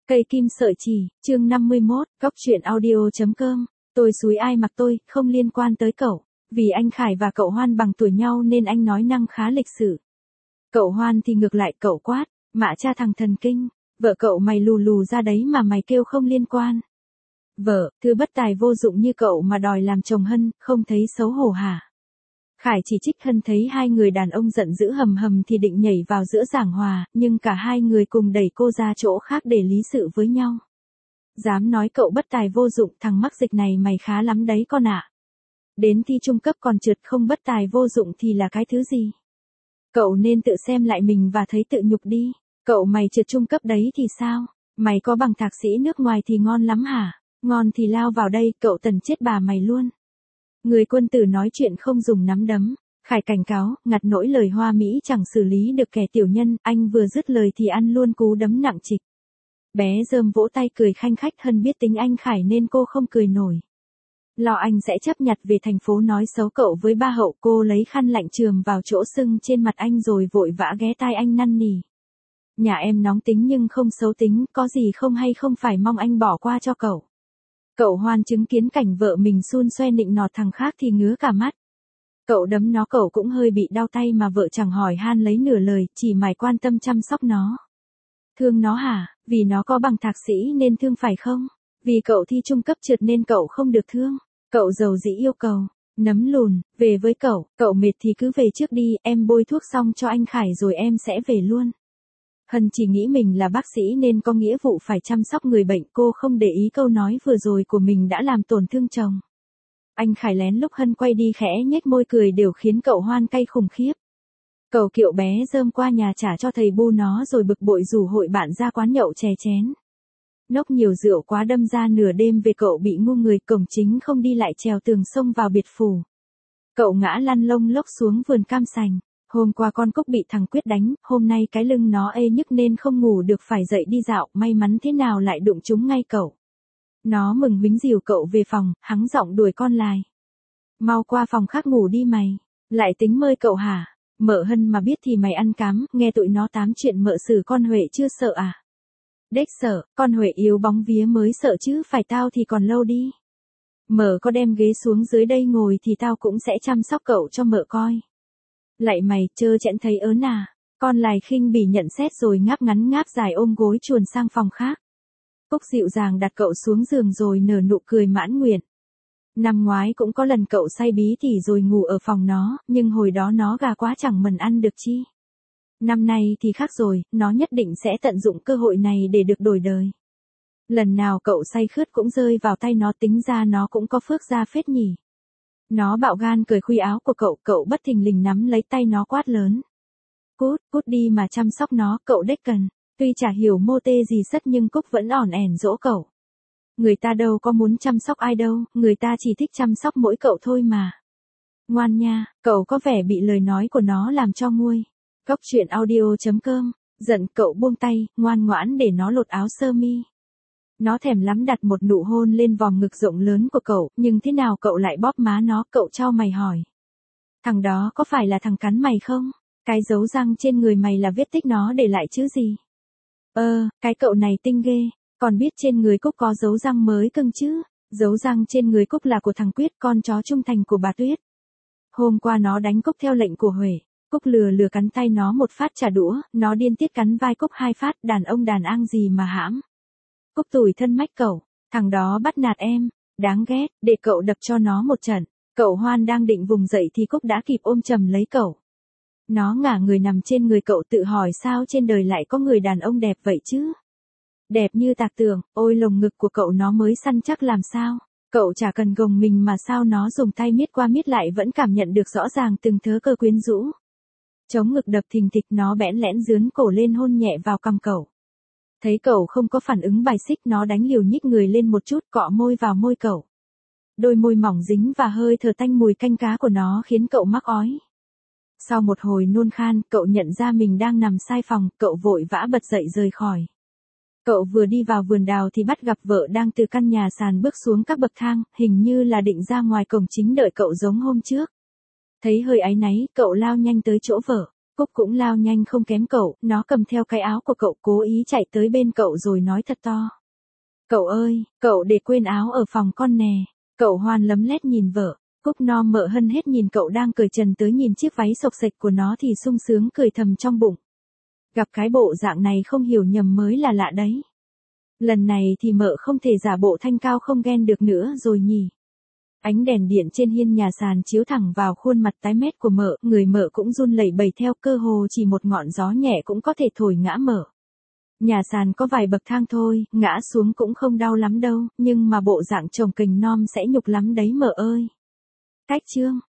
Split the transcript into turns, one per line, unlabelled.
Cây kim sợi chỉ, chương 51, góc truyện audio.com. Tôi xúi ai mặc tôi, không liên quan tới cậu. Vì anh Khải và cậu Hoan bằng tuổi nhau nên anh nói năng khá lịch sự. Cậu Hoan thì ngược lại cậu quát, mạ cha thằng thần kinh, vợ cậu mày lù lù ra đấy mà mày kêu không liên quan. Vợ, thứ bất tài vô dụng như cậu mà đòi làm chồng Hân, không thấy xấu hổ hả? Khải chỉ trích Hân thấy hai người đàn ông giận dữ hầm hầm thì định nhảy vào giữa giảng hòa, nhưng cả hai người cùng đẩy cô ra chỗ khác để lý sự với nhau. Dám nói cậu bất tài vô dụng, thằng mắc dịch này mày khá lắm đấy con ạ. Đến thi trung cấp còn trượt, không bất tài vô dụng thì là cái thứ gì? Cậu nên tự xem lại mình và thấy tự nhục đi. Cậu mày trượt trung cấp đấy thì sao? Mày có bằng thạc sĩ nước ngoài thì ngon lắm hả? Ngon thì lao vào đây, cậu Tần chết bà mày luôn. Người quân tử nói chuyện không dùng nắm đấm. Khải cảnh cáo, ngặt nỗi lời hoa mỹ chẳng xử lý được kẻ tiểu nhân, anh vừa dứt lời thì ăn luôn cú đấm nặng trịch. Bé Rơm vỗ tay cười khanh khách, Hân biết tính anh Khải nên cô không cười nổi. Lo anh sẽ chấp nhặt về thành phố nói xấu cậu với ba Hậu, cô lấy khăn lạnh chườm vào chỗ sưng trên mặt anh rồi vội vã ghé tai anh năn nỉ. Nhà em nóng tính nhưng không xấu tính, có gì không hay không phải mong anh bỏ qua cho cậu. Cậu Hoan chứng kiến cảnh vợ mình xun xoe nịnh nọt thằng khác thì ngứa cả mắt. Cậu đấm nó cậu cũng hơi bị đau tay mà vợ chẳng hỏi han lấy nửa lời, chỉ mải quan tâm chăm sóc nó. Thương nó hả? Vì nó có bằng thạc sĩ nên thương phải không? Vì cậu thi trung cấp trượt nên cậu không được thương. Cậu giàu dĩ yêu cầu. Nấm lùn, về với cậu mệt thì cứ về trước đi, em bôi thuốc xong cho anh Khải rồi em sẽ về luôn. Hân chỉ nghĩ mình là bác sĩ nên có nghĩa vụ phải chăm sóc người bệnh, cô không để ý câu nói vừa rồi của mình đã làm tổn thương chồng. Anh Khải lén lúc Hân quay đi khẽ nhếch môi cười đều khiến cậu Hoan cay khủng khiếp. Cậu Kiệu bé Rơm qua nhà trả cho thầy bu nó rồi bực bội rủ hội bạn ra quán nhậu chè chén. Nốc nhiều rượu quá đâm ra nửa đêm về cậu bị ngu người, cổng chính không đi lại trèo tường xông vào biệt phủ. Cậu ngã lăn lông lốc xuống vườn cam sành. Hôm qua con Cúc bị thằng Quyết đánh, hôm nay cái lưng nó ê nhức nên không ngủ được phải dậy đi dạo, may mắn thế nào lại đụng trúng ngay cậu. Nó mừng húnh dìu cậu về phòng, hắng giọng đuổi con lại. Mau qua phòng khác ngủ đi mày, lại tính mơi cậu hả? Mợ Hân mà biết thì mày ăn cám, nghe tụi nó tám chuyện mợ xử con Huệ chưa sợ à? Đếch sợ, con Huệ yếu bóng vía mới sợ chứ phải tao thì còn lâu đi. Mợ có đem ghế xuống dưới đây ngồi thì tao cũng sẽ chăm sóc cậu cho mợ coi. Lại mày, chơ chẽn thấy ớn à? Con Lài khinh bỉ nhận xét rồi ngáp ngắn ngáp dài ôm gối chuồn sang phòng khác. Cúc dịu dàng đặt cậu xuống giường rồi nở nụ cười mãn nguyện. Năm ngoái cũng có lần cậu say bí tỉ rồi ngủ ở phòng nó, nhưng hồi đó nó gà quá chẳng mần ăn được chi. Năm nay thì khác rồi, nó nhất định sẽ tận dụng cơ hội này để được đổi đời. Lần nào cậu say khướt cũng rơi vào tay nó, tính ra nó cũng có phước gia phết nhỉ. Nó bạo gan cởi khuy áo của cậu bất thình lình nắm lấy tay nó quát lớn. Cút đi mà chăm sóc nó, cậu đếch cần. Tuy chả hiểu mô tê gì sất nhưng Cúc vẫn ỏn ẻn dỗ cậu. Người ta đâu có muốn chăm sóc ai đâu, người ta chỉ thích chăm sóc mỗi cậu thôi mà. Ngoan nha, cậu có vẻ bị lời nói của nó làm cho nguôi. Góc truyện audio.com, giận cậu buông tay, ngoan ngoãn để nó lột áo sơ mi. Nó thèm lắm đặt một nụ hôn lên vòng ngực rộng lớn của cậu, nhưng thế nào cậu lại bóp má nó, cậu chau mày hỏi. Thằng đó có phải là thằng cắn mày không? Cái dấu răng trên người mày là vết tích nó để lại chứ gì? Cái cậu này tinh ghê, còn biết trên người Cúc có dấu răng mới cưng chứ? Dấu răng trên người Cúc là của thằng Quyết, con chó trung thành của bà Tuyết. Hôm qua nó đánh Cúc theo lệnh của Huệ, Cúc lừa cắn tay nó một phát trả đũa, nó điên tiết cắn vai Cúc 2 phát, đàn ông đàn ang gì mà hãm. Cúc tủi thân mách cậu, thằng đó bắt nạt em, đáng ghét, để cậu đập cho nó một trận. Cậu Hoan đang định vùng dậy thì Cúc đã kịp ôm chầm lấy cậu. Nó ngả người nằm trên người cậu tự hỏi sao trên đời lại có người đàn ông đẹp vậy chứ? Đẹp như tạc tường, ôi lồng ngực của cậu nó mới săn chắc làm sao? Cậu chả cần gồng mình mà sao nó dùng tay miết qua miết lại vẫn cảm nhận được rõ ràng từng thớ cơ quyến rũ. Chống ngực đập thình thịch, nó bẽn lẽn dướn cổ lên hôn nhẹ vào cằm cậu. Thấy cậu không có phản ứng bài xích, nó đánh liều nhích người lên một chút, cọ môi vào môi cậu. Đôi môi mỏng dính và hơi thở tanh mùi canh cá của nó khiến cậu mắc ói. Sau một hồi nôn khan, cậu nhận ra mình đang nằm sai phòng, cậu vội vã bật dậy rời khỏi. Cậu vừa đi vào vườn đào thì bắt gặp vợ đang từ căn nhà sàn bước xuống các bậc thang, hình như là định ra ngoài cổng chính đợi cậu giống hôm trước. Thấy hơi áy náy, cậu lao nhanh tới chỗ vợ. Cúc cũng lao nhanh không kém cậu, nó cầm theo cái áo của cậu cố ý chạy tới bên cậu rồi nói thật to. Cậu ơi, cậu để quên áo ở phòng con nè. Cậu Hoan lấm lét nhìn vợ. Cúc no mợ hân hết nhìn cậu đang cởi trần tới nhìn chiếc váy xộc xệch của nó thì sung sướng cười thầm trong bụng. Gặp cái bộ dạng này không hiểu nhầm mới là lạ đấy. Lần này thì mợ không thể giả bộ thanh cao không ghen được nữa rồi nhỉ. Ánh đèn điện trên hiên nhà sàn chiếu thẳng vào khuôn mặt tái mét của mợ, người mợ cũng run lẩy bẩy theo, cơ hồ chỉ một ngọn gió nhẹ cũng có thể thổi ngã mợ. Nhà sàn có vài bậc thang thôi, ngã xuống cũng không đau lắm đâu, nhưng mà bộ dạng chồng kình nom sẽ nhục lắm đấy mợ ơi. Cách chương